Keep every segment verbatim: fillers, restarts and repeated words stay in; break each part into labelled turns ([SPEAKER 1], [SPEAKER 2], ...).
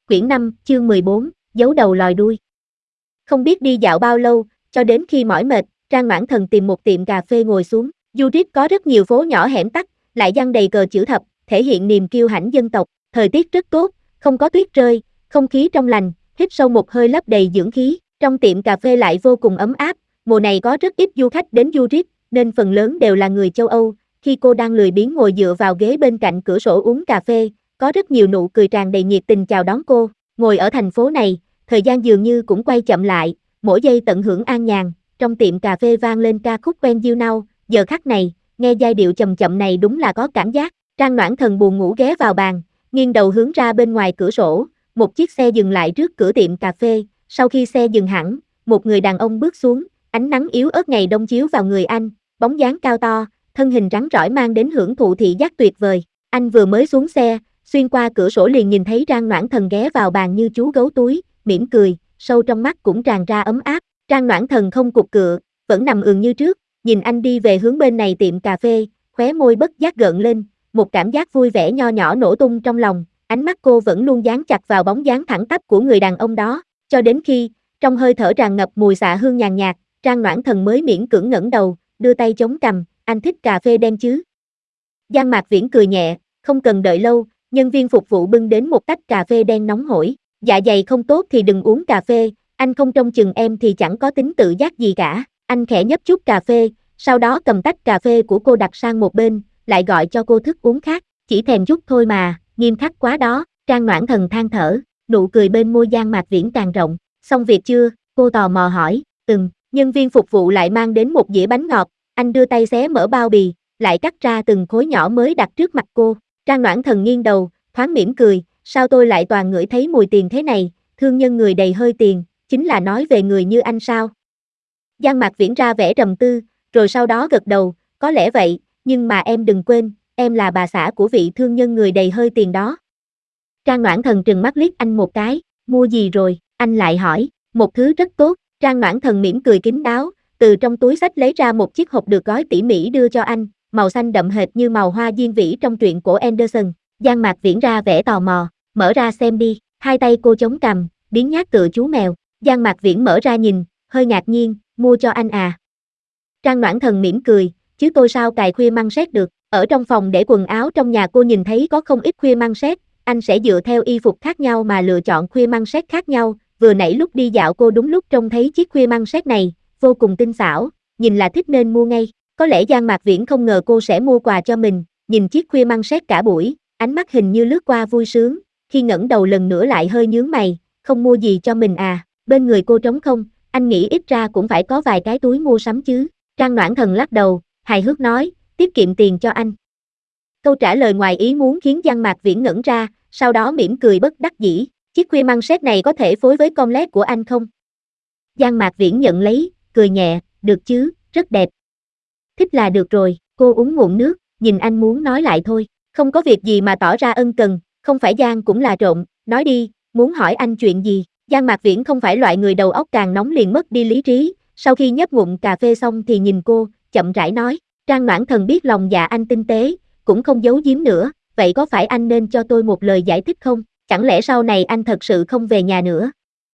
[SPEAKER 1] Quyển năm, chương mười bốn, giấu đầu lòi đuôi. Không biết đi dạo bao lâu, cho đến khi mỏi mệt, Trang Noãn Thần tìm một tiệm cà phê ngồi xuống. Zurich có rất nhiều phố nhỏ hẻm tắt, lại giăng đầy cờ chữ thập, thể hiện niềm kiêu hãnh dân tộc. Thời tiết rất tốt, không có tuyết rơi, không khí trong lành, hít sâu một hơi lấp đầy dưỡng khí. Trong tiệm cà phê lại vô cùng ấm áp, mùa này có rất ít du khách đến Zurich, nên phần lớn đều là người châu Âu. Khi cô đang lười biếng ngồi dựa vào ghế bên cạnh cửa sổ uống cà phê, có rất nhiều nụ cười tràn đầy nhiệt tình chào đón cô. Ngồi ở thành phố này, thời gian dường như cũng quay chậm lại, mỗi giây tận hưởng an nhàn. Trong tiệm cà phê vang lên ca khúc When You Know, giờ khắc này, nghe giai điệu chậm chậm này đúng là có cảm giác. Trang Noãn Thần buồn ngủ ghé vào bàn, nghiêng đầu hướng ra bên ngoài cửa sổ, một chiếc xe dừng lại trước cửa tiệm cà phê. Sau khi xe dừng hẳn, một người đàn ông bước xuống, ánh nắng yếu ớt ngày đông chiếu vào người anh, bóng dáng cao to, thân hình rắn rỏi mang đến hưởng thụ thị giác tuyệt vời. Anh vừa mới xuống xe, xuyên qua cửa sổ liền nhìn thấy Trang Noãn Thần ghé vào bàn như chú gấu túi, mỉm cười, sâu trong mắt cũng tràn ra ấm áp. Trang Noãn Thần không cục cựa, vẫn nằm ườn như trước, nhìn anh đi về hướng bên này tiệm cà phê, khóe môi bất giác gợn lên, một cảm giác vui vẻ nho nhỏ nổ tung trong lòng. Ánh mắt cô vẫn luôn dán chặt vào bóng dáng thẳng tắp của người đàn ông đó, cho đến khi, trong hơi thở tràn ngập mùi xạ hương nhàn nhạt, Trang Noãn Thần mới miễn cưỡng ngẩng đầu, đưa tay chống cằm, anh thích cà phê đen chứ? Giang Mạc Viễn cười nhẹ, không cần đợi lâu, nhân viên phục vụ bưng đến một tách cà phê đen nóng hổi. Dạ dày không tốt thì đừng uống cà phê, anh không trông chừng em thì chẳng có tính tự giác gì cả. Anh khẽ nhấp chút cà phê, sau đó cầm tách cà phê của cô đặt sang một bên, lại gọi cho cô thức uống khác. Chỉ thèm chút thôi mà, nghiêm khắc quá đó. Trang Noãn Thần than thở, nụ cười bên môi Giang Mạc Viễn càng rộng. Xong việc chưa? Cô tò mò hỏi. Ừm. Nhân viên phục vụ lại mang đến một dĩa bánh ngọt, anh đưa tay xé mở bao bì, lại cắt ra từng khối nhỏ mới đặt trước mặt cô. Trang Noãn Thần nghiêng đầu, thoáng mỉm cười, sao tôi lại toàn ngửi thấy mùi tiền thế này, thương nhân người đầy hơi tiền, chính là nói về người như anh sao? Giang Mạc Viễn ra vẻ trầm tư, rồi sau đó gật đầu, có lẽ vậy, nhưng mà em đừng quên, em là bà xã của vị thương nhân người đầy hơi tiền đó. Trang Noãn Thần trừng mắt liếc anh một cái, mua gì rồi? Anh lại hỏi, một thứ rất tốt. Trang Noãn Thần mỉm cười kín đáo, từ trong túi xách lấy ra một chiếc hộp được gói tỉ mỉ đưa cho anh, màu xanh đậm hệt như màu hoa diên vĩ trong truyện cổ Anderson. Giang Mạc Viễn ra vẻ tò mò, mở ra xem đi. Hai tay cô chống cằm, biến nhát tựa chú mèo. Giang Mạc Viễn mở ra nhìn, hơi ngạc nhiên, mua cho anh à? Trang Noãn Thần mỉm cười, chứ tôi sao cài khuya măng sét được. Ở trong phòng để quần áo trong nhà cô nhìn thấy có không ít khuya măng sét, anh sẽ dựa theo y phục khác nhau mà lựa chọn khuya măng sét khác nhau. Vừa nãy lúc đi dạo cô đúng lúc trông thấy chiếc khuya măng sét này, vô cùng tinh xảo, nhìn là thích nên mua ngay. Có lẽ Giang Mạc Viễn không ngờ cô sẽ mua quà cho mình, nhìn chiếc khuya măng sét cả buổi, ánh mắt hình như lướt qua vui sướng, khi ngẩng đầu lần nữa lại hơi nhướng mày, không mua gì cho mình à? Bên người cô trống không, anh nghĩ ít ra cũng phải có vài cái túi mua sắm chứ. Trang Noãn Thần lắc đầu, hài hước nói, tiết kiệm tiền cho anh. Câu trả lời ngoài ý muốn khiến Giang Mạc Viễn ngẩn ra, sau đó mỉm cười bất đắc dĩ. Chiếc khuya măng sét này có thể phối với com lét của anh không? Giang Mạc Viễn nhận lấy, cười nhẹ, được chứ, rất đẹp. Thích là được rồi, cô uống ngụm nước, nhìn anh muốn nói lại thôi. Không có việc gì mà tỏ ra ân cần, không phải Giang cũng là trộm, nói đi, muốn hỏi anh chuyện gì? Giang Mạc Viễn không phải loại người đầu óc càng nóng liền mất đi lý trí, sau khi nhấp ngụm cà phê xong thì nhìn cô, chậm rãi nói. Trang Noãn Thần biết lòng dạ anh tinh tế, cũng không giấu giếm nữa, vậy có phải anh nên cho tôi một lời giải thích không? Chẳng lẽ sau này anh thật sự không về nhà nữa?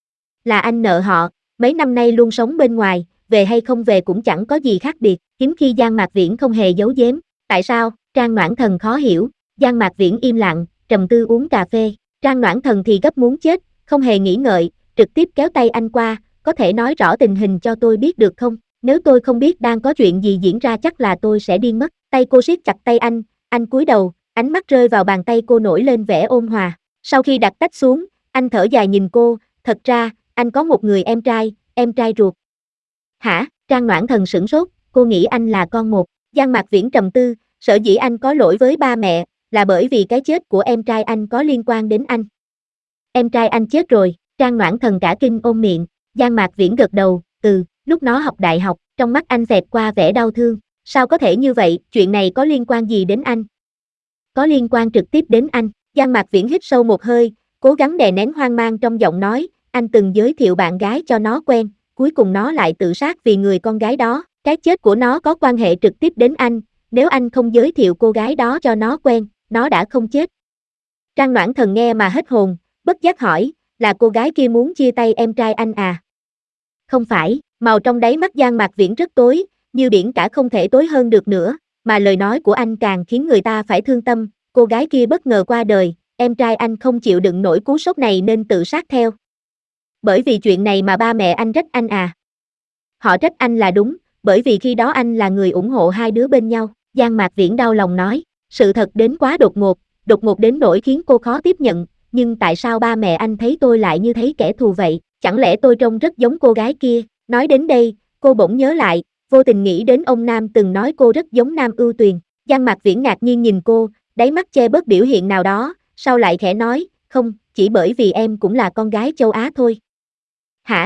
[SPEAKER 1] Là anh nợ họ, mấy năm nay luôn sống bên ngoài, về hay không về cũng chẳng có gì khác biệt. Hiếm khi Giang Mạc Viễn không hề giấu giếm. Tại sao? Trang Noãn Thần khó hiểu. Giang Mạc Viễn im lặng, trầm tư uống cà phê. Trang Noãn Thần thì gấp muốn chết, không hề nghĩ ngợi, trực tiếp kéo tay anh qua, có thể nói rõ tình hình cho tôi biết được không? Nếu tôi không biết đang có chuyện gì diễn ra chắc là tôi sẽ điên mất. Tay cô siết chặt tay anh, anh cúi đầu, ánh mắt rơi vào bàn tay cô nổi lên vẻ ôn hòa. Sau khi đặt tách xuống, anh thở dài nhìn cô, thật ra, anh có một người em trai, em trai ruột. Hả? Trang Noãn Thần sửng sốt, cô nghĩ anh là con một. Giang Mạc Viễn trầm tư, sở dĩ anh có lỗi với ba mẹ, là bởi vì cái chết của em trai anh có liên quan đến anh. Em trai anh chết rồi, Trang Noãn Thần cả kinh ôm miệng, Giang Mạc Viễn gật đầu, ừ, lúc nó học đại học, trong mắt anh xẹt qua vẻ đau thương. Sao có thể như vậy, chuyện này có liên quan gì đến anh? Có liên quan trực tiếp đến anh. Giang Mạc Viễn hít sâu một hơi, cố gắng đè nén hoang mang trong giọng nói, anh từng giới thiệu bạn gái cho nó quen, cuối cùng nó lại tự sát vì người con gái đó, cái chết của nó có quan hệ trực tiếp đến anh, nếu anh không giới thiệu cô gái đó cho nó quen, nó đã không chết. Trang Noãn Thần nghe mà hết hồn, bất giác hỏi, là cô gái kia muốn chia tay em trai anh à? Không phải, màu trong đáy mắt Giang Mạc Viễn rất tối, như biển cả không thể tối hơn được nữa, mà lời nói của anh càng khiến người ta phải thương tâm, cô gái kia bất ngờ qua đời, em trai anh không chịu đựng nổi cú sốc này nên tự sát theo. Bởi vì chuyện này mà ba mẹ anh trách anh à? Họ trách anh là đúng, bởi vì khi đó anh là người ủng hộ hai đứa bên nhau, Giang Mạc Viễn đau lòng nói, sự thật đến quá đột ngột, đột ngột đến nỗi khiến cô khó tiếp nhận, nhưng tại sao ba mẹ anh thấy tôi lại như thấy kẻ thù vậy, chẳng lẽ tôi trông rất giống cô gái kia, nói đến đây, cô bỗng nhớ lại, vô tình nghĩ đến ông Nam từng nói cô rất giống Nam Ưu Tuyền, Giang Mạc Viễn ngạc nhiên nhìn cô, đáy mắt che bớt biểu hiện nào đó, sau lại khẽ nói, không, chỉ bởi vì em cũng là con gái châu Á thôi. Hả?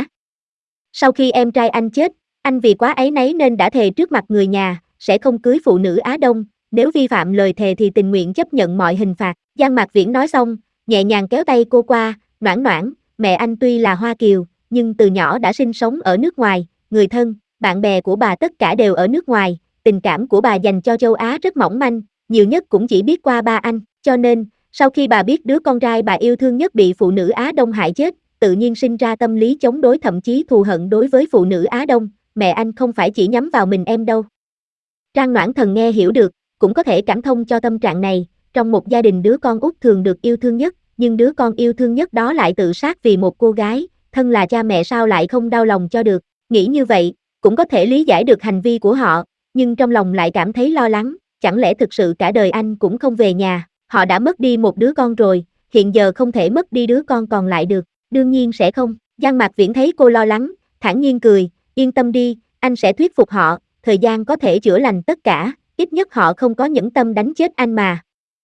[SPEAKER 1] Sau khi em trai anh chết, anh vì quá áy náy nên đã thề trước mặt người nhà, sẽ không cưới phụ nữ Á Đông, nếu vi phạm lời thề thì tình nguyện chấp nhận mọi hình phạt. Giang Mạc Viễn nói xong, nhẹ nhàng kéo tay cô qua, noãn noãn, mẹ anh tuy là Hoa Kiều, nhưng từ nhỏ đã sinh sống ở nước ngoài, người thân, bạn bè của bà tất cả đều ở nước ngoài, tình cảm của bà dành cho châu Á rất mỏng manh, nhiều nhất cũng chỉ biết qua ba anh, cho nên, sau khi bà biết đứa con trai bà yêu thương nhất bị phụ nữ Á Đông hại chết, tự nhiên sinh ra tâm lý chống đối thậm chí thù hận đối với phụ nữ Á Đông, mẹ anh không phải chỉ nhắm vào mình em đâu. Trang Noãn Thần nghe hiểu được, cũng có thể cảm thông cho tâm trạng này, trong một gia đình đứa con út thường được yêu thương nhất, nhưng đứa con yêu thương nhất đó lại tự sát vì một cô gái, thân là cha mẹ sao lại không đau lòng cho được, nghĩ như vậy, cũng có thể lý giải được hành vi của họ, nhưng trong lòng lại cảm thấy lo lắng, chẳng lẽ thực sự cả đời anh cũng không về nhà, họ đã mất đi một đứa con rồi, hiện giờ không thể mất đi đứa con còn lại được, đương nhiên sẽ không, Giang Mạc Viễn thấy cô lo lắng, thản nhiên cười, yên tâm đi, anh sẽ thuyết phục họ, thời gian có thể chữa lành tất cả, ít nhất họ không có nhẫn tâm đánh chết anh mà.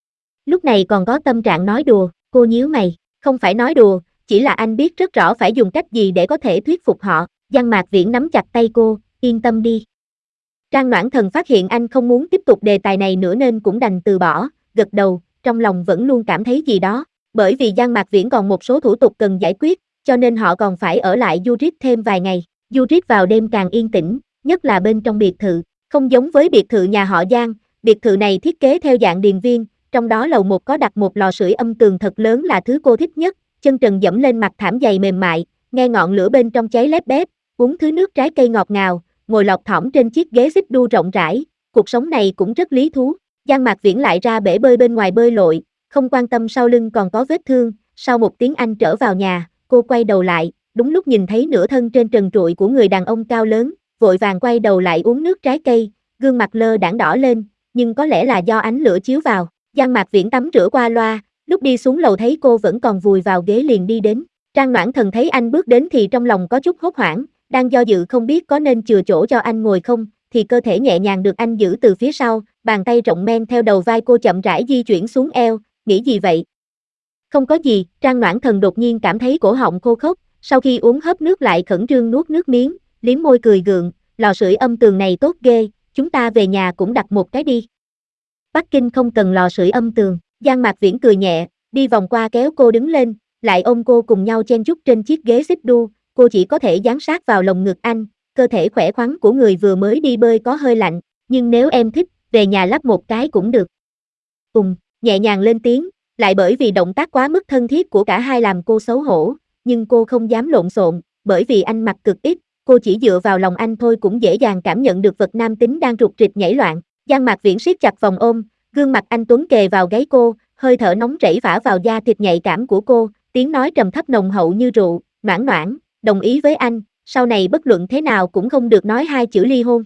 [SPEAKER 1] Lúc này còn có tâm trạng nói đùa, cô nhíu mày, không phải nói đùa, chỉ là anh biết rất rõ phải dùng cách gì để có thể thuyết phục họ, Giang Mạc Viễn nắm chặt tay cô, yên tâm đi. Trang Noãn Thần phát hiện anh không muốn tiếp tục đề tài này nữa nên cũng đành từ bỏ, gật đầu, trong lòng vẫn luôn cảm thấy gì đó, bởi vì Giang Mạc Viễn còn một số thủ tục cần giải quyết, cho nên họ còn phải ở lại Zurich thêm vài ngày, Zurich vào đêm càng yên tĩnh, nhất là bên trong biệt thự, không giống với biệt thự nhà họ Giang, biệt thự này thiết kế theo dạng điền viên, trong đó lầu một có đặt một lò sưởi âm tường thật lớn là thứ cô thích nhất, chân trần dẫm lên mặt thảm dày mềm mại, nghe ngọn lửa bên trong cháy lép bép, uống thứ nước trái cây ngọt ngào, ngồi lọt thỏm trên chiếc ghế xích đu rộng rãi, cuộc sống này cũng rất lý thú. Giang Mạc Viễn lại ra bể bơi bên ngoài bơi lội, không quan tâm sau lưng còn có vết thương, sau một tiếng Anh trở vào nhà, cô quay đầu lại, đúng lúc nhìn thấy nửa thân trên trần trụi của người đàn ông cao lớn, vội vàng quay đầu lại uống nước trái cây, gương mặt lơ đãng đỏ lên, nhưng có lẽ là do ánh lửa chiếu vào. Giang Mạc Viễn tắm rửa qua loa, lúc đi xuống lầu thấy cô vẫn còn vùi vào ghế liền đi đến. Trang Noãn Thần thấy anh bước đến thì trong lòng có chút hốt hoảng, đang do dự không biết có nên chừa chỗ cho anh ngồi không, thì cơ thể nhẹ nhàng được anh giữ từ phía sau, bàn tay rộng men theo đầu vai cô chậm rãi di chuyển xuống eo, nghĩ gì vậy? Không có gì, Trang Noãn Thần đột nhiên cảm thấy cổ họng khô khốc, sau khi uống hớp nước lại khẩn trương nuốt nước miếng, liếm môi cười gượng, lò sưởi âm tường này tốt ghê, chúng ta về nhà cũng đặt một cái đi. Bắc Kinh không cần lò sưởi âm tường, Giang Mạc Viễn cười nhẹ, đi vòng qua kéo cô đứng lên, lại ôm cô cùng nhau chen chúc trên chiếc ghế xích đu, cô chỉ có thể dán sát vào lồng ngực anh, cơ thể khỏe khoắn của người vừa mới đi bơi có hơi lạnh, nhưng nếu em thích, về nhà lắp một cái cũng được. Cùng, nhẹ nhàng lên tiếng, lại bởi vì động tác quá mức thân thiết của cả hai làm cô xấu hổ, nhưng cô không dám lộn xộn, bởi vì anh mặc cực ít, cô chỉ dựa vào lòng anh thôi cũng dễ dàng cảm nhận được vật nam tính đang rụt rịch nhảy loạn. Giang Mạc Viễn siết chặt vòng ôm, gương mặt anh tuấn kề vào gáy cô, hơi thở nóng rẫy phả vào da thịt nhạy cảm của cô, tiếng nói trầm thấp nồng hậu như rượu, noãn noãn, đồng ý với anh, sau này bất luận thế nào cũng không được nói hai chữ ly hôn.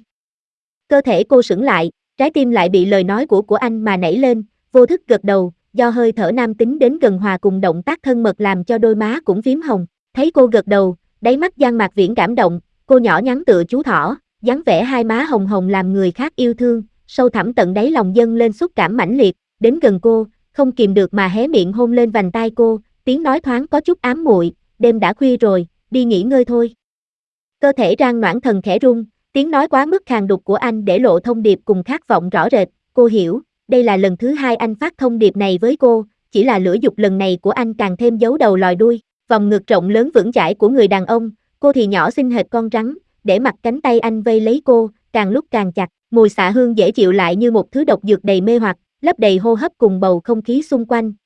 [SPEAKER 1] Cơ thể cô sững lại, trái tim lại bị lời nói của của anh mà nảy lên, vô thức gật đầu, do hơi thở nam tính đến gần hòa cùng động tác thân mật làm cho đôi má cũng phím hồng, thấy cô gật đầu, đáy mắt Giang Mạc Viễn cảm động, cô nhỏ nhắn tựa chú thỏ, dáng vẻ hai má hồng hồng làm người khác yêu thương, sâu thẳm tận đáy lòng dâng lên xúc cảm mãnh liệt, đến gần cô, không kìm được mà hé miệng hôn lên vành tai cô, tiếng nói thoáng có chút ám muội, đêm đã khuya rồi, đi nghỉ ngơi thôi. Cơ thể Trang Noãn Thần khẽ rung, tiếng nói quá mức khàn đục của anh để lộ thông điệp cùng khát vọng rõ rệt, cô hiểu, đây là lần thứ hai anh phát thông điệp này với cô, chỉ là lửa dục lần này của anh càng thêm giấu đầu lòi đuôi, vòng ngực rộng lớn vững chãi của người đàn ông, cô thì nhỏ xinh hệt con rắn, để mặc cánh tay anh vây lấy cô, càng lúc càng chặt, mùi xạ hương dễ chịu lại như một thứ độc dược đầy mê hoặc, lấp đầy hô hấp cùng bầu không khí xung quanh,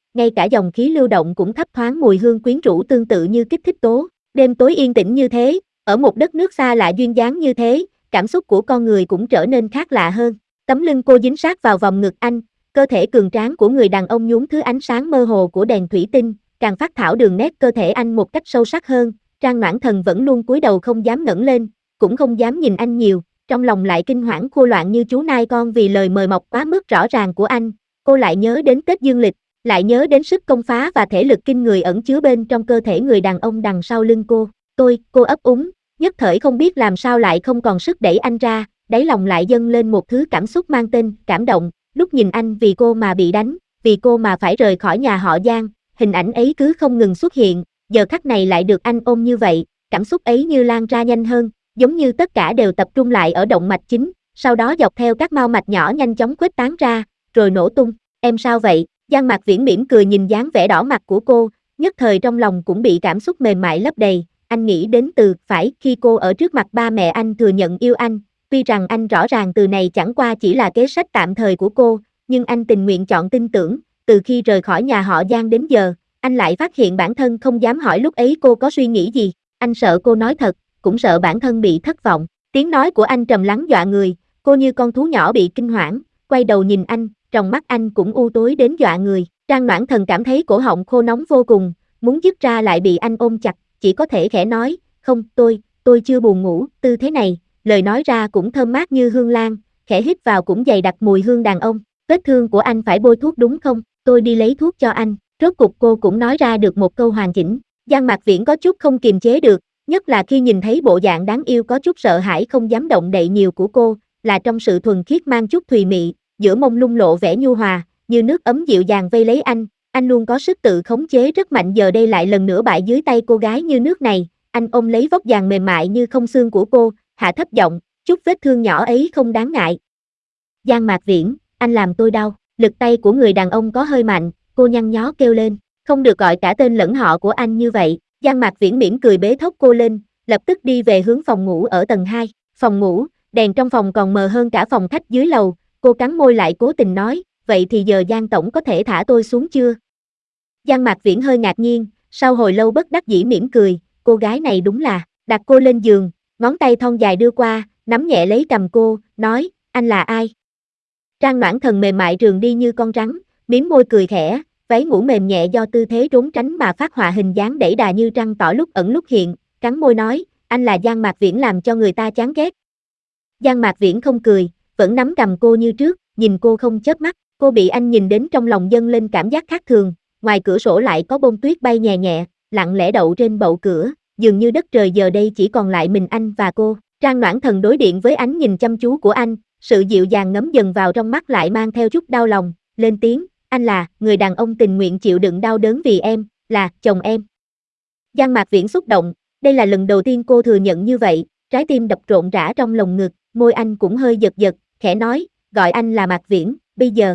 [SPEAKER 1] ngay cả dòng khí lưu động cũng thấp thoáng mùi hương quyến rũ tương tự như kích thích tố. Đêm tối yên tĩnh như thế, ở một đất nước xa lạ duyên dáng như thế, cảm xúc của con người cũng trở nên khác lạ hơn. Tấm lưng cô dính sát vào vòng ngực anh, cơ thể cường tráng của người đàn ông nhuốm thứ ánh sáng mơ hồ của đèn thủy tinh, càng phác thảo đường nét cơ thể anh một cách sâu sắc hơn. Trang Noãn Thần vẫn luôn cúi đầu không dám ngẩng lên, cũng không dám nhìn anh nhiều, trong lòng lại kinh hoảng khô loạn như chú nai con vì lời mời mọc quá mức rõ ràng của anh. Cô lại nhớ đến Tết Dương Lịch, lại nhớ đến sức công phá và thể lực kinh người ẩn chứa bên trong cơ thể người đàn ông đằng sau lưng cô. Tôi, cô ấp úng, nhất thời không biết làm sao lại không còn sức đẩy anh ra, đáy lòng lại dâng lên một thứ cảm xúc mang tên cảm động. Lúc nhìn anh vì cô mà bị đánh, vì cô mà phải rời khỏi nhà họ Giang, hình ảnh ấy cứ không ngừng xuất hiện, giờ khắc này lại được anh ôm như vậy, cảm xúc ấy như lan ra nhanh hơn, giống như tất cả đều tập trung lại ở động mạch chính, sau đó dọc theo các mao mạch nhỏ nhanh chóng khuếch tán ra, rồi nổ tung. Em sao vậy? Giang Mạc Viễn mỉm cười nhìn dáng vẻ đỏ mặt của cô, nhất thời trong lòng cũng bị cảm xúc mềm mại lấp đầy. Anh nghĩ đến từ phải khi cô ở trước mặt ba mẹ anh thừa nhận yêu anh, tuy rằng anh rõ ràng từ này chẳng qua chỉ là kế sách tạm thời của cô, nhưng anh tình nguyện chọn tin tưởng. Từ khi rời khỏi nhà họ Giang đến giờ, anh lại phát hiện bản thân không dám hỏi lúc ấy cô có suy nghĩ gì. Anh sợ cô nói thật, cũng sợ bản thân bị thất vọng. Tiếng nói của anh trầm lắng dọa người, cô như con thú nhỏ bị kinh hoảng, quay đầu nhìn anh, trong mắt anh cũng u tối đến dọa người. Trang Noãn Thần cảm thấy cổ họng khô nóng vô cùng, muốn dứt ra lại bị anh ôm chặt, chỉ có thể khẽ nói, không, tôi, tôi chưa buồn ngủ, tư thế này, lời nói ra cũng thơm mát như hương lan, khẽ hít vào cũng dày đặc mùi hương đàn ông. Vết thương của anh phải bôi thuốc đúng không? Tôi đi lấy thuốc cho anh. Rốt cục cô cũng nói ra được một câu hoàn chỉnh. Giang Mạc Viễn có chút không kiềm chế được, nhất là khi nhìn thấy bộ dạng đáng yêu có chút sợ hãi không dám động đậy nhiều của cô, là trong sự thuần khiết mang chút thùy mị, giữa mông lung lộ vẻ nhu hòa, như nước ấm dịu dàng vây lấy anh. Anh luôn có sức tự khống chế rất mạnh, giờ đây lại lần nữa bại dưới tay cô gái như nước này. Anh ôm lấy vóc dáng mềm mại như không xương của cô, hạ thấp giọng, chút vết thương nhỏ ấy không đáng ngại. Giang Mạc Viễn, anh làm tôi đau. Lực tay của người đàn ông có hơi mạnh, cô nhăn nhó kêu lên, không được gọi cả tên lẫn họ của anh như vậy. Giang Mạc Viễn mỉm cười bế thốc cô lên, lập tức đi về hướng phòng ngủ ở tầng hai. Phòng ngủ, đèn trong phòng còn mờ hơn cả phòng khách dưới lầu, cô cắn môi lại cố tình nói, vậy thì giờ Giang tổng có thể thả tôi xuống chưa? Giang Mạc Viễn hơi ngạc nhiên, sau hồi lâu bất đắc dĩ mỉm cười, cô gái này đúng là, đặt cô lên giường, ngón tay thon dài đưa qua, nắm nhẹ lấy cầm cô, nói, anh là ai? Trang Noãn Thần mềm mại rườn đi như con rắn, mím môi cười khẽ, váy ngủ mềm nhẹ do tư thế trốn tránh mà phát họa hình dáng đẩy đà như trăng tỏ lúc ẩn lúc hiện, cắn môi nói, anh là Giang Mạc Viễn làm cho người ta chán ghét. Giang Mạc Viễn không cười, vẫn nắm cầm cô như trước, nhìn cô không chớp mắt, cô bị anh nhìn đến trong lòng dâng lên cảm giác khác thường, ngoài cửa sổ lại có bông tuyết bay nhẹ nhẹ, lặng lẽ đậu trên bậu cửa, dường như đất trời giờ đây chỉ còn lại mình anh và cô. Trang Noãn Thần đối điện với ánh nhìn chăm chú của anh, sự dịu dàng ngấm dần vào trong mắt lại mang theo chút đau lòng, lên tiếng, anh là người đàn ông tình nguyện chịu đựng đau đớn vì em, là chồng em. Giang Mạc Viễn xúc động, đây là lần đầu tiên cô thừa nhận như vậy, trái tim đập rộn rã trong lồng ngực, môi anh cũng hơi giật giật, khẽ nói, gọi anh là Mạc Viễn, bây giờ.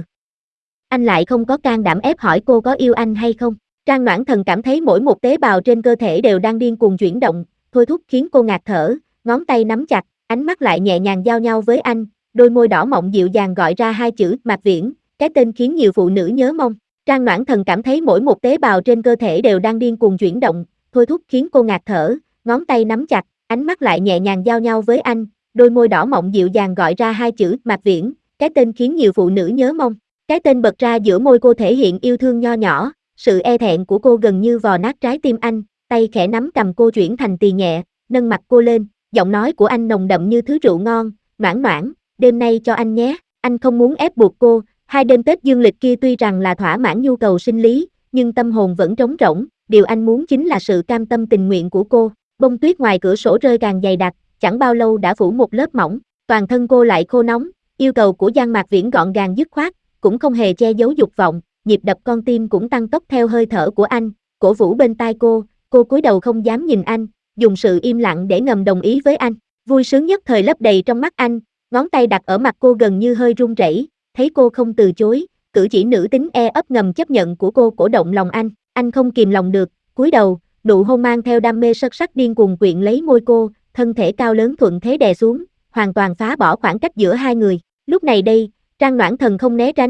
[SPEAKER 1] Anh lại không có can đảm ép hỏi cô có yêu anh hay không. Trang Noãn Thần cảm thấy mỗi một tế bào trên cơ thể đều đang điên cuồng chuyển động, thôi thúc khiến cô ngạt thở, ngón tay nắm chặt, ánh mắt lại nhẹ nhàng giao nhau với anh, đôi môi đỏ mọng dịu dàng gọi ra hai chữ Mạc Viễn, cái tên khiến nhiều phụ nữ nhớ mong. Trang Noãn Thần cảm thấy mỗi một tế bào trên cơ thể đều đang điên cuồng chuyển động, thôi thúc khiến cô ngạt thở, ngón tay nắm chặt, ánh mắt lại nhẹ nhàng giao nhau với anh, đôi môi đỏ mọng dịu dàng gọi ra hai chữ Mạc Viễn, cái tên khiến nhiều phụ nữ nhớ mong. Cái tên bật ra giữa môi cô thể hiện yêu thương nho nhỏ, sự e thẹn của cô gần như vò nát trái tim anh, tay khẽ nắm cầm cô chuyển thành tì nhẹ, nâng mặt cô lên, giọng nói của anh nồng đậm như thứ rượu ngon, noãn noãn, đêm nay cho anh nhé. Anh không muốn ép buộc cô, hai đêm Tết dương lịch kia tuy rằng là thỏa mãn nhu cầu sinh lý, nhưng tâm hồn vẫn trống rỗng, điều anh muốn chính là sự cam tâm tình nguyện của cô. Bông tuyết ngoài cửa sổ rơi càng dày đặc, chẳng bao lâu đã phủ một lớp mỏng, toàn thân cô lại khô nóng, yêu cầu của Giang Mạc Viễn gọn gàng dứt khoát, cũng không hề che giấu dục vọng, nhịp đập con tim cũng tăng tốc theo hơi thở của anh, cổ vũ bên tai cô, cô cúi đầu không dám nhìn anh, dùng sự im lặng để ngầm đồng ý với anh. Vui sướng nhất thời lấp đầy trong mắt anh, ngón tay đặt ở mặt cô gần như hơi run rẩy, thấy cô không từ chối, cử chỉ nữ tính e ấp ngầm chấp nhận của cô cổ động lòng anh, anh không kìm lòng được, cúi đầu, nụ hôn mang theo đam mê sất sắc điên cuồng quyện lấy môi cô, thân thể cao lớn thuận thế đè xuống, hoàn toàn phá bỏ khoảng cách giữa hai người. Lúc này đây, Trang Noãn Thần không né tránh,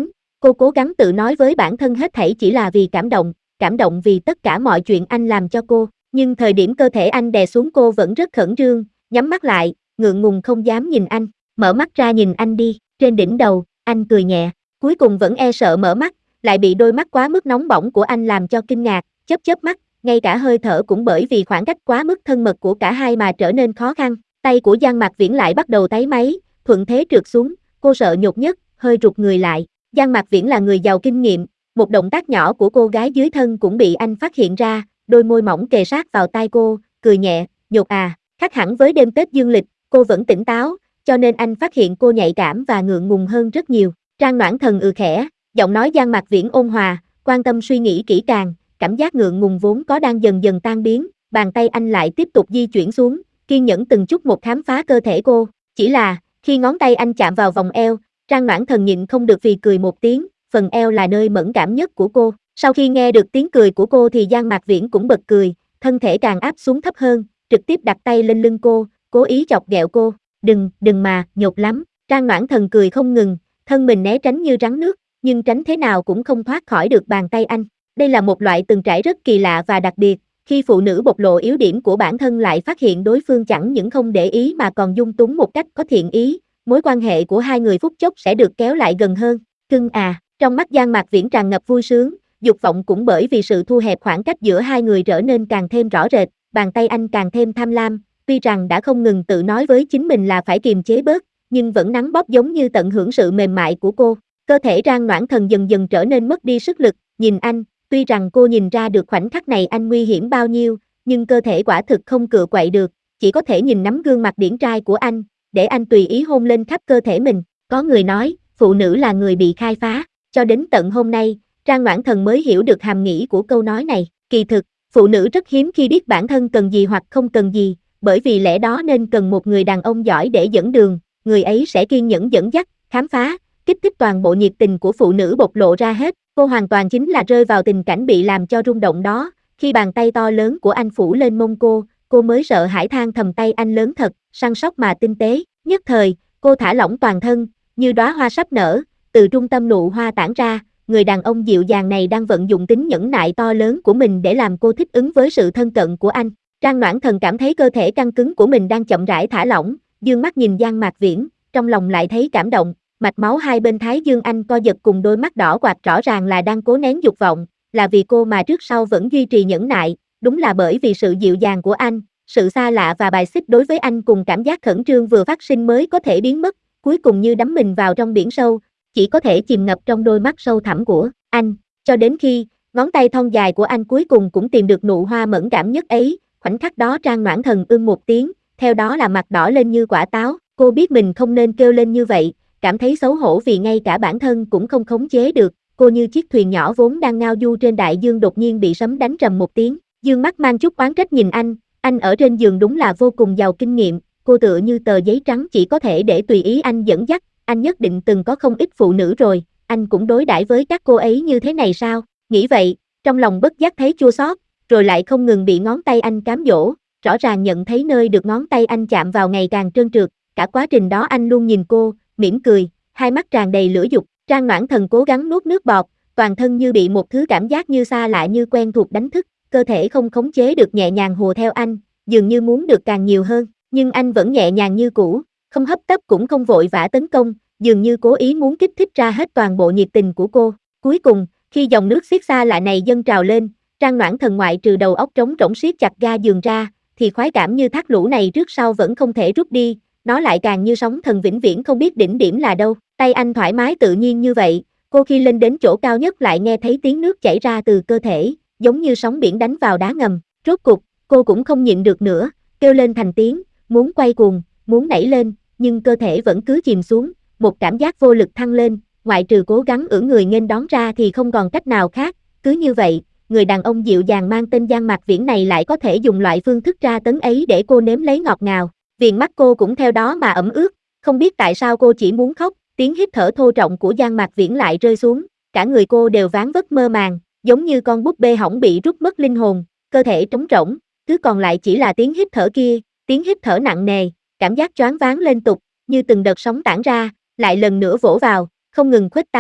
[SPEAKER 1] Cô cố gắng tự nói với bản thân hết thảy chỉ là vì cảm động, cảm động vì tất cả mọi chuyện anh làm cho cô, nhưng thời điểm cơ thể anh đè xuống cô vẫn rất khẩn trương, nhắm mắt lại, ngượng ngùng không dám nhìn anh, mở mắt ra nhìn anh đi, trên đỉnh đầu, anh cười nhẹ, cuối cùng vẫn e sợ mở mắt, lại bị đôi mắt quá mức nóng bỏng của anh làm cho kinh ngạc, chớp chớp mắt, ngay cả hơi thở cũng bởi vì khoảng cách quá mức thân mật của cả hai mà trở nên khó khăn, tay của Giang Mạc Viễn lại bắt đầu táy máy, thuận thế trượt xuống, cô sợ nhột nhất, hơi rụt người lại, Giang Mạc Viễn là người giàu kinh nghiệm, một động tác nhỏ của cô gái dưới thân cũng bị anh phát hiện ra, đôi môi mỏng kề sát vào tai cô, cười nhẹ, nhột à, khác hẳn với đêm Tết dương lịch, cô vẫn tỉnh táo, cho nên anh phát hiện cô nhạy cảm và ngượng ngùng hơn rất nhiều, Trang Noãn Thần ừ khẽ, giọng nói Giang Mạc Viễn ôn hòa, quan tâm suy nghĩ kỹ càng, cảm giác ngượng ngùng vốn có đang dần dần tan biến, bàn tay anh lại tiếp tục di chuyển xuống, kiên nhẫn từng chút một khám phá cơ thể cô, chỉ là, khi ngón tay anh chạm vào vòng eo, Trang Noãn Thần nhịn không được vì cười một tiếng, phần eo là nơi mẫn cảm nhất của cô, sau khi nghe được tiếng cười của cô thì Giang Mạc Viễn cũng bật cười, thân thể càng áp xuống thấp hơn, trực tiếp đặt tay lên lưng cô, cố ý chọc ghẹo cô, đừng, đừng mà, nhột lắm, Trang Noãn Thần cười không ngừng, thân mình né tránh như rắn nước, nhưng tránh thế nào cũng không thoát khỏi được bàn tay anh, đây là một loại từng trải rất kỳ lạ và đặc biệt, khi phụ nữ bộc lộ yếu điểm của bản thân lại phát hiện đối phương chẳng những không để ý mà còn dung túng một cách có thiện ý, mối quan hệ của hai người phút chốc sẽ được kéo lại gần hơn, cưng à, trong mắt Giang Mạc Viễn tràn ngập vui sướng, dục vọng cũng bởi vì sự thu hẹp khoảng cách giữa hai người trở nên càng thêm rõ rệt, bàn tay anh càng thêm tham lam, tuy rằng đã không ngừng tự nói với chính mình là phải kiềm chế bớt, nhưng vẫn nắn bóp giống như tận hưởng sự mềm mại của cô, cơ thể Trang Noãn Thần dần dần trở nên mất đi sức lực, nhìn anh, tuy rằng cô nhìn ra được khoảnh khắc này anh nguy hiểm bao nhiêu, nhưng cơ thể quả thực không cựa quậy được, chỉ có thể nhìn nắm gương mặt điển trai của anh, để anh tùy ý hôn lên khắp cơ thể mình, có người nói, phụ nữ là người bị khai phá, cho đến tận hôm nay, Trang Noãn Thần mới hiểu được hàm nghĩa của câu nói này, kỳ thực, phụ nữ rất hiếm khi biết bản thân cần gì hoặc không cần gì, bởi vì lẽ đó nên cần một người đàn ông giỏi để dẫn đường, người ấy sẽ kiên nhẫn dẫn dắt, khám phá, kích thích toàn bộ nhiệt tình của phụ nữ bộc lộ ra hết, cô hoàn toàn chính là rơi vào tình cảnh bị làm cho rung động đó, khi bàn tay to lớn của anh phủ lên mông cô, cô mới sợ hãi than thầm tay anh lớn thật, săn sóc mà tinh tế, nhất thời, cô thả lỏng toàn thân, như đóa hoa sắp nở, từ trung tâm nụ hoa tản ra, người đàn ông dịu dàng này đang vận dụng tính nhẫn nại to lớn của mình để làm cô thích ứng với sự thân cận của anh. Trang Noãn Thần cảm thấy cơ thể căng cứng của mình đang chậm rãi thả lỏng, dương mắt nhìn Giang Mạc Viễn, trong lòng lại thấy cảm động, mạch máu hai bên thái dương anh co giật cùng đôi mắt đỏ quạt rõ ràng là đang cố nén dục vọng, là vì cô mà trước sau vẫn duy trì nhẫn nại, đúng là bởi vì sự dịu dàng của anh, sự xa lạ và bài xích đối với anh cùng cảm giác khẩn trương vừa phát sinh mới có thể biến mất, cuối cùng như đắm mình vào trong biển sâu, chỉ có thể chìm ngập trong đôi mắt sâu thẳm của anh, cho đến khi, ngón tay thon dài của anh cuối cùng cũng tìm được nụ hoa mẫn cảm nhất ấy, khoảnh khắc đó Trang Noãn Thần ưng một tiếng, theo đó là mặt đỏ lên như quả táo, cô biết mình không nên kêu lên như vậy, cảm thấy xấu hổ vì ngay cả bản thân cũng không khống chế được, cô như chiếc thuyền nhỏ vốn đang ngao du trên đại dương đột nhiên bị sấm đánh trầm một tiếng, dương mắt mang chút oán trách nhìn anh, anh ở trên giường đúng là vô cùng giàu kinh nghiệm, cô tựa như tờ giấy trắng chỉ có thể để tùy ý anh dẫn dắt, anh nhất định từng có không ít phụ nữ rồi, anh cũng đối đãi với các cô ấy như thế này sao, nghĩ vậy, trong lòng bất giác thấy chua xót, rồi lại không ngừng bị ngón tay anh cám dỗ, rõ ràng nhận thấy nơi được ngón tay anh chạm vào ngày càng trơn trượt, cả quá trình đó anh luôn nhìn cô, mỉm cười, hai mắt tràn đầy lửa dục, Trang Noãn Thần cố gắng nuốt nước bọt, toàn thân như bị một thứ cảm giác như xa lạ như quen thuộc đánh thức, cơ thể không khống chế được nhẹ nhàng hùa theo anh, dường như muốn được càng nhiều hơn, nhưng anh vẫn nhẹ nhàng như cũ, không hấp tấp cũng không vội vã tấn công, dường như cố ý muốn kích thích ra hết toàn bộ nhiệt tình của cô. Cuối cùng, khi dòng nước xiết xa lạ này dâng trào lên, Trang Noãn Thần ngoại trừ đầu óc trống rỗng siết chặt ga giường ra, thì khoái cảm như thác lũ này trước sau vẫn không thể rút đi, nó lại càng như sóng thần vĩnh viễn không biết đỉnh điểm là đâu. Tay anh thoải mái tự nhiên như vậy, cô khi lên đến chỗ cao nhất lại nghe thấy tiếng nước chảy ra từ cơ thể, giống như sóng biển đánh vào đá ngầm. Rốt cục, cô cũng không nhịn được nữa, kêu lên thành tiếng, muốn quay cuồng, muốn nảy lên, nhưng cơ thể vẫn cứ chìm xuống, một cảm giác vô lực thăng lên, ngoại trừ cố gắng ưỡn người nghênh đón ra thì không còn cách nào khác. Cứ như vậy, người đàn ông dịu dàng mang tên Giang Mạc Viễn này lại có thể dùng loại phương thức tra tấn ấy để cô nếm lấy ngọt ngào. Viền mắt cô cũng theo đó mà ẩm ướt, không biết tại sao cô chỉ muốn khóc, tiếng hít thở thô trọng của Giang Mạc Viễn lại rơi xuống, cả người cô đều ván vất mơ màng, giống như con búp bê hỏng bị rút mất linh hồn, cơ thể trống rỗng, cứ còn lại chỉ là tiếng hít thở kia, tiếng hít thở nặng nề, cảm giác choáng váng liên tục, như từng đợt sóng tản ra, lại lần nữa vỗ vào, không ngừng khuếch tán,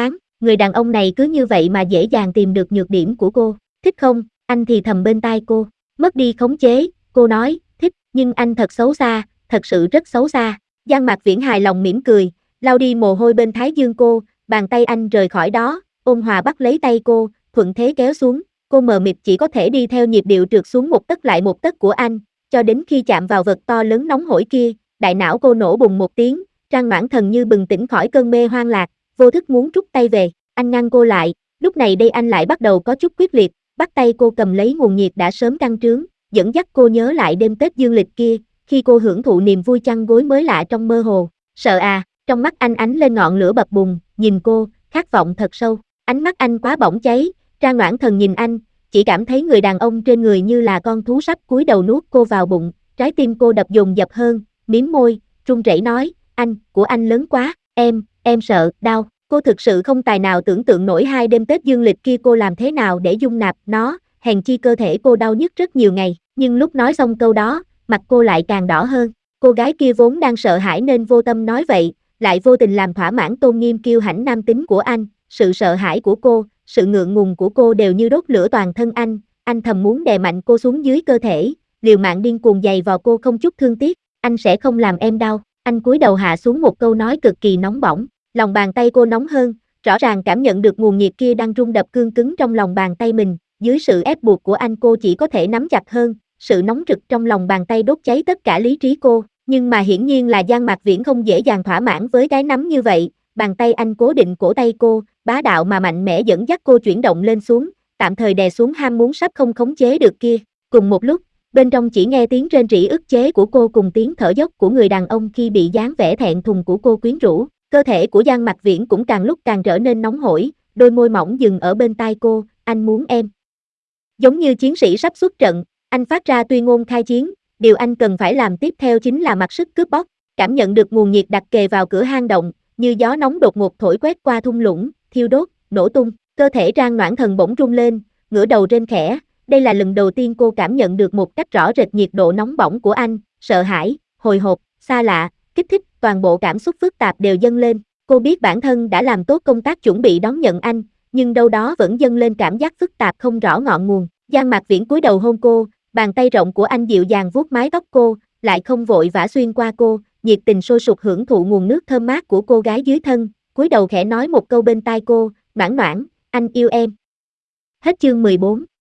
[SPEAKER 1] người đàn ông này cứ như vậy mà dễ dàng tìm được nhược điểm của cô. Thích không? Anh thì thầm bên tai cô. Mất đi khống chế, cô nói, thích, nhưng anh thật xấu xa, thật sự rất xấu xa. Giang Mạc Viễn hài lòng mỉm cười, lau đi mồ hôi bên thái dương cô, bàn tay anh rời khỏi đó, ôn hòa bắt lấy tay cô, thuận thế kéo xuống, cô mờ mịt chỉ có thể đi theo nhịp điệu trượt xuống một tấc lại một tấc của anh, cho đến khi chạm vào vật to lớn nóng hổi kia, đại não cô nổ bùng một tiếng, Trang Noãn Thần như bừng tỉnh khỏi cơn mê hoang lạc, vô thức muốn rút tay về, anh ngăn cô lại, lúc này đây anh lại bắt đầu có chút quyết liệt, bắt tay cô cầm lấy nguồn nhiệt đã sớm căng trướng, dẫn dắt cô nhớ lại đêm Tết dương lịch kia, khi cô hưởng thụ niềm vui chăn gối mới lạ trong mơ hồ. Sợ à, trong mắt anh ánh lên ngọn lửa bập bùng, nhìn cô, khát vọng thật sâu, ánh mắt anh quá bỏng cháy, Trang Noãn Thần nhìn anh, chỉ cảm thấy người đàn ông trên người như là con thú sắp cúi đầu nuốt cô vào bụng, trái tim cô đập dồn dập hơn, mím môi, run rẩy nói, anh, của anh lớn quá, em, em sợ, đau. Cô thực sự không tài nào tưởng tượng nổi hai đêm Tết dương lịch kia cô làm thế nào để dung nạp nó, hèn chi cơ thể cô đau nhức rất nhiều ngày, nhưng lúc nói xong câu đó, mặt cô lại càng đỏ hơn. Cô gái kia vốn đang sợ hãi nên vô tâm nói vậy, lại vô tình làm thỏa mãn tôn nghiêm kiêu hãnh nam tính của anh, sự sợ hãi của cô, sự ngượng ngùng của cô đều như đốt lửa toàn thân anh, anh thầm muốn đè mạnh cô xuống dưới cơ thể, liều mạng điên cuồng giày vào cô không chút thương tiếc, anh sẽ không làm em đau, anh cúi đầu hạ xuống một câu nói cực kỳ nóng bỏng, lòng bàn tay cô nóng hơn, rõ ràng cảm nhận được nguồn nhiệt kia đang rung đập cương cứng trong lòng bàn tay mình, dưới sự ép buộc của anh cô chỉ có thể nắm chặt hơn, sự nóng rực trong lòng bàn tay đốt cháy tất cả lý trí cô, nhưng mà hiển nhiên là Giang Mạc Viễn không dễ dàng thỏa mãn với cái nắm như vậy, bàn tay anh cố định cổ tay cô, bá đạo mà mạnh mẽ dẫn dắt cô chuyển động lên xuống, tạm thời đè xuống ham muốn sắp không khống chế được kia, cùng một lúc, bên trong chỉ nghe tiếng rên rỉ ức chế của cô cùng tiếng thở dốc của người đàn ông khi bị dáng vẻ thẹn thùng của cô quyến rũ, cơ thể của Giang Mạc Viễn cũng càng lúc càng trở nên nóng hổi, đôi môi mỏng dừng ở bên tai cô, anh muốn em. Giống như chiến sĩ sắp xuất trận, anh phát ra tuyên ngôn khai chiến, điều anh cần phải làm tiếp theo chính là mặc sức cướp bóc, cảm nhận được nguồn nhiệt đặt kề vào cửa hang động, như gió nóng đột ngột thổi quét qua thung lũng, thiêu đốt, nổ tung, cơ thể Trang Noãn Thần bỗng rung lên, ngửa đầu rên khẽ, đây là lần đầu tiên cô cảm nhận được một cách rõ rệt nhiệt độ nóng bỏng của anh, sợ hãi, hồi hộp, xa lạ, kích thích, toàn bộ cảm xúc phức tạp đều dâng lên, cô biết bản thân đã làm tốt công tác chuẩn bị đón nhận anh, nhưng đâu đó vẫn dâng lên cảm giác phức tạp không rõ ngọn nguồn, Giang Mạc Viễn cúi đầu hôn cô, bàn tay rộng của anh dịu dàng vuốt mái tóc cô, lại không vội vã xuyên qua cô, nhiệt tình sôi sục hưởng thụ nguồn nước thơm mát của cô gái dưới thân, cúi đầu khẽ nói một câu bên tai cô, Noãn Noãn, anh yêu em. Hết chương mười bốn.